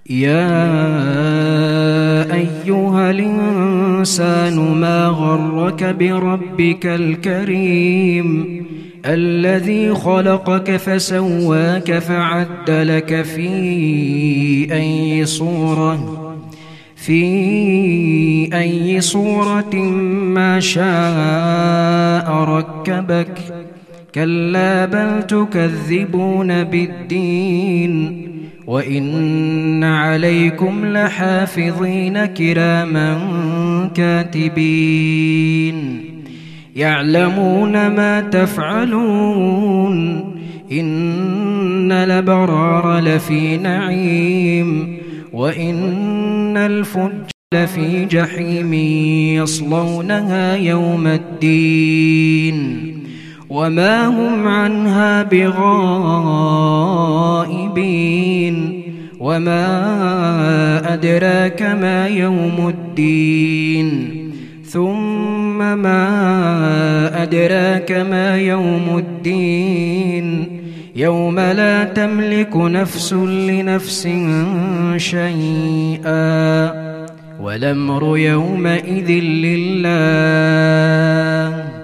يا أيها الإنسان ما غرك بربك الكريم الذي خلقك فسواك فعدلك في أي صورة ما شاء ركبك كلا بل تكذبون بالدين وإن عليكم لحافظين كراما كاتبين يعلمون ما تفعلون إن الأبرار لفي نعيم وإن الفجار لفي جحيم يصلونها يوم الدين وما هم عنها بغائبين وما أدراك ما يوم الدين ثم ما أدراك ما يوم الدين يوم لا تملك نفس لنفس شيئا والأمر يومئذ لله